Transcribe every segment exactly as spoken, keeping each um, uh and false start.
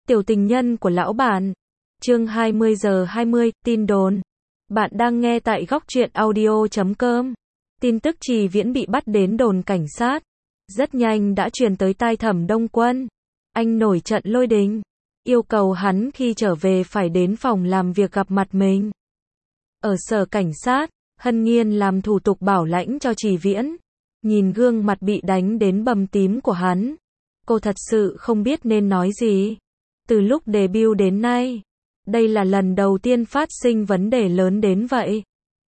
Tiểu tình nhân của lão bản. Chương hai mươi giờ hai mươi, tin đồn. Bạn đang nghe tại góc truyện audio chấm com. Tin tức Trì Viễn bị bắt đến đồn cảnh sát. Rất nhanh đã truyền tới tai Thẩm Đông Quân. Anh nổi trận lôi đình. Yêu cầu hắn khi trở về phải đến phòng làm việc gặp mặt mình. Ở sở cảnh sát, Hân Nghiên làm thủ tục bảo lãnh cho Trì Viễn. Nhìn gương mặt bị đánh đến bầm tím của hắn. Cô thật sự không biết nên nói gì. Từ lúc debut đến nay, đây là lần đầu tiên phát sinh vấn đề lớn đến vậy.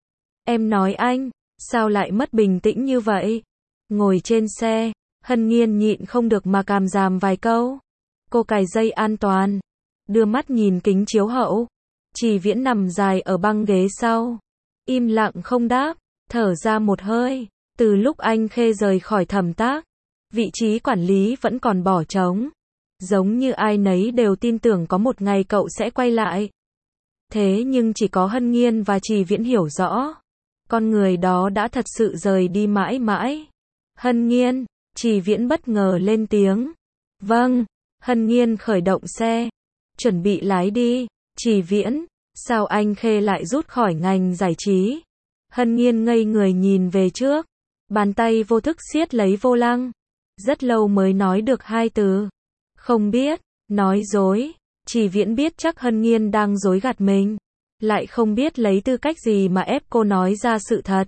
Em nói anh, sao lại mất bình tĩnh như vậy? Ngồi trên xe, Hân Nghiên nhịn không được mà càm ràm vài câu. Cô cài dây an toàn, đưa mắt nhìn kính chiếu hậu. Trì Viễn nằm dài ở băng ghế sau, im lặng không đáp, thở ra một hơi. Từ lúc anh Khê rời khỏi thẩm tác, vị trí quản lý vẫn còn bỏ trống. Giống như ai nấy đều tin tưởng có một ngày cậu sẽ quay lại. Thế nhưng chỉ có Hân Nghiên và Trì Viễn hiểu rõ. Con người đó đã thật sự rời đi mãi mãi. Hân Nghiên, Trì Viễn bất ngờ lên tiếng. Vâng, Hân Nghiên khởi động xe. Chuẩn bị lái đi. Trì Viễn, sao anh Khê lại rút khỏi ngành giải trí? Hân Nghiên ngây người nhìn về trước. Bàn tay vô thức siết lấy vô lăng. Rất lâu mới nói được hai từ. Không biết, nói dối. Trì Viễn biết chắc Hân Nghiên đang dối gạt mình. Lại không biết lấy tư cách gì mà ép cô nói ra sự thật.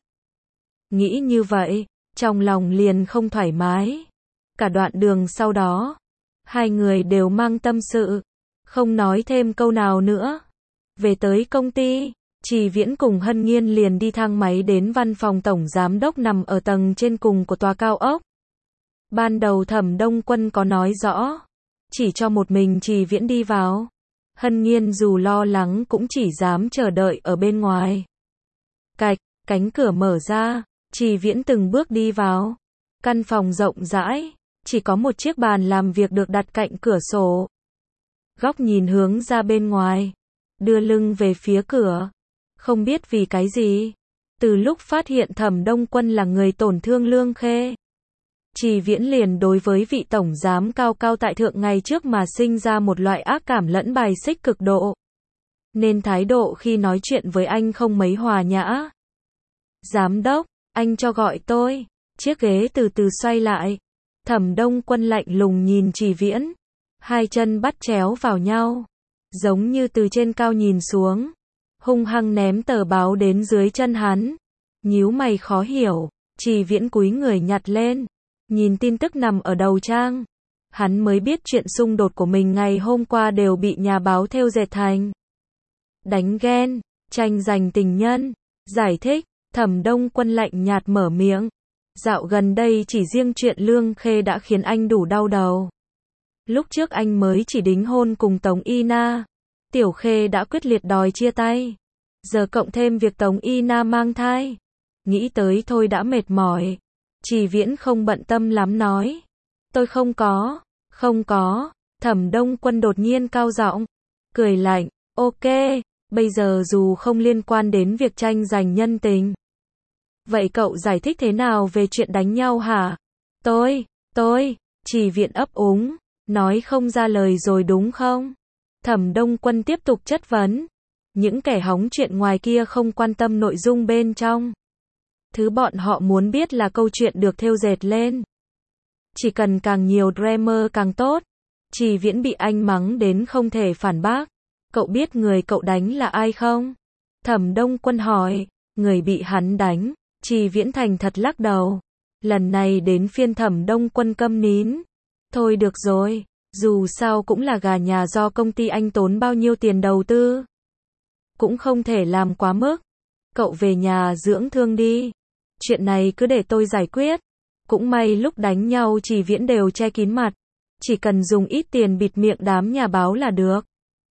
Nghĩ như vậy, trong lòng liền không thoải mái. Cả đoạn đường sau đó, hai người đều mang tâm sự. Không nói thêm câu nào nữa. Về tới công ty, Trì Viễn cùng Hân Nghiên liền đi thang máy đến văn phòng tổng giám đốc nằm ở tầng trên cùng của tòa cao ốc. Ban đầu Thẩm Đông Quân có nói rõ, chỉ cho một mình Trì Viễn đi vào. Hân Nghiên dù lo lắng cũng chỉ dám chờ đợi ở bên ngoài. Cạch, cánh cửa mở ra, Trì Viễn từng bước đi vào. Căn phòng rộng rãi, chỉ có một chiếc bàn làm việc được đặt cạnh cửa sổ. Góc nhìn hướng ra bên ngoài, đưa lưng về phía cửa. Không biết vì cái gì, từ lúc phát hiện Thẩm Đông Quân là người tổn thương Lương Khê, Trì Viễn liền đối với vị tổng giám cao cao tại thượng ngày trước mà sinh ra một loại ác cảm lẫn bài xích cực độ. Nên thái độ khi nói chuyện với anh không mấy hòa nhã. Giám đốc, anh cho gọi tôi. Chiếc ghế từ từ xoay lại. Thẩm Đông Quân lạnh lùng nhìn Trì Viễn. Hai chân bắt chéo vào nhau. Giống như từ trên cao nhìn xuống. Hung hăng ném tờ báo đến dưới chân hắn. Nhíu mày khó hiểu. Trì Viễn cúi người nhặt lên. Nhìn tin tức nằm ở đầu trang. Hắn mới biết chuyện xung đột của mình ngày hôm qua đều bị nhà báo thêu dệt thành đánh ghen, tranh giành tình nhân. Giải thích, Thẩm Đông Quân lạnh nhạt mở miệng. Dạo gần đây chỉ riêng chuyện Lương Khê đã khiến anh đủ đau đầu. Lúc trước anh mới chỉ đính hôn cùng Tống Y Na. Tiểu Khê đã quyết liệt đòi chia tay. Giờ cộng thêm việc Tống Y Na mang thai. Nghĩ tới thôi đã mệt mỏi. Trì Viễn không bận tâm lắm nói. Tôi không có, không có. Thẩm Đông Quân đột nhiên cao giọng, cười lạnh. Ok, bây giờ dù không liên quan đến việc tranh giành nhân tình. Vậy cậu giải thích thế nào về chuyện đánh nhau hả? Tôi, tôi, Trì Viễn ấp úng, nói không ra lời rồi đúng không? Thẩm Đông Quân tiếp tục chất vấn. Những kẻ hóng chuyện ngoài kia không quan tâm nội dung bên trong. Thứ bọn họ muốn biết là câu chuyện được thêu dệt lên. Chỉ cần càng nhiều drama càng tốt. Trì Viễn bị anh mắng đến không thể phản bác. Cậu biết người cậu đánh là ai không? Thẩm Đông Quân hỏi. Người bị hắn đánh. Trì Viễn thành thật lắc đầu. Lần này đến phiên Thẩm Đông Quân câm nín. Thôi được rồi. Dù sao cũng là gà nhà do công ty anh tốn bao nhiêu tiền đầu tư. Cũng không thể làm quá mức. Cậu về nhà dưỡng thương đi. Chuyện này cứ để tôi giải quyết. Cũng may lúc đánh nhau Trì Viễn đều che kín mặt. Chỉ cần dùng ít tiền bịt miệng đám nhà báo là được.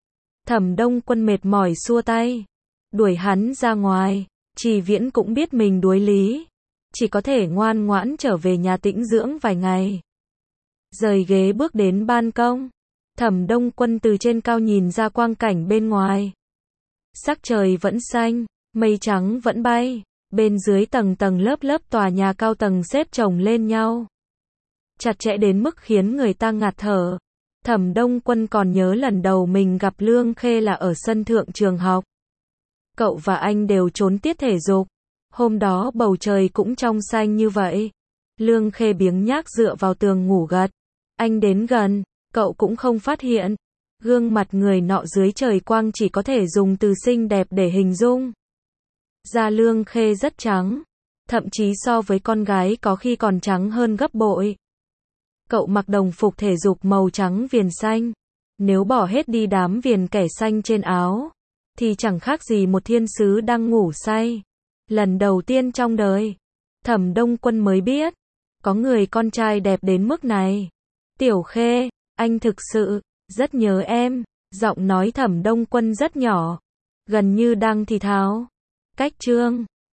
Thẩm Đông Quân mệt mỏi xua tay. Đuổi hắn ra ngoài. Trì Viễn cũng biết mình đuối lý. Chỉ có thể ngoan ngoãn trở về nhà tĩnh dưỡng vài ngày. Rời ghế bước đến ban công. Thẩm Đông Quân từ trên cao nhìn ra quang cảnh bên ngoài. Sắc trời vẫn xanh, mây trắng vẫn bay. Bên dưới tầng tầng lớp lớp tòa nhà cao tầng xếp chồng lên nhau. Chặt chẽ đến mức khiến người ta ngạt thở. Thẩm Đông Quân còn nhớ lần đầu mình gặp Lương Khê là ở sân thượng trường học. Cậu và anh đều trốn tiết thể dục. Hôm đó bầu trời cũng trong xanh như vậy. Lương Khê biếng nhác dựa vào tường ngủ gật. Anh đến gần, cậu cũng không phát hiện. Gương mặt người nọ dưới trời quang chỉ có thể dùng từ xinh đẹp để hình dung. Da Lương Khê rất trắng, thậm chí so với con gái có khi còn trắng hơn gấp bội. Cậu mặc đồng phục thể dục màu trắng viền xanh. Nếu bỏ hết đi đám viền kẻ xanh trên áo, thì chẳng khác gì một thiên sứ đang ngủ say. Lần đầu tiên trong đời, Thẩm Đông Quân mới biết, có người con trai đẹp đến mức này. Tiểu Khê, anh thực sự rất nhớ em. Giọng nói Thẩm Đông Quân rất nhỏ, gần như đang thì thào. Cách Trương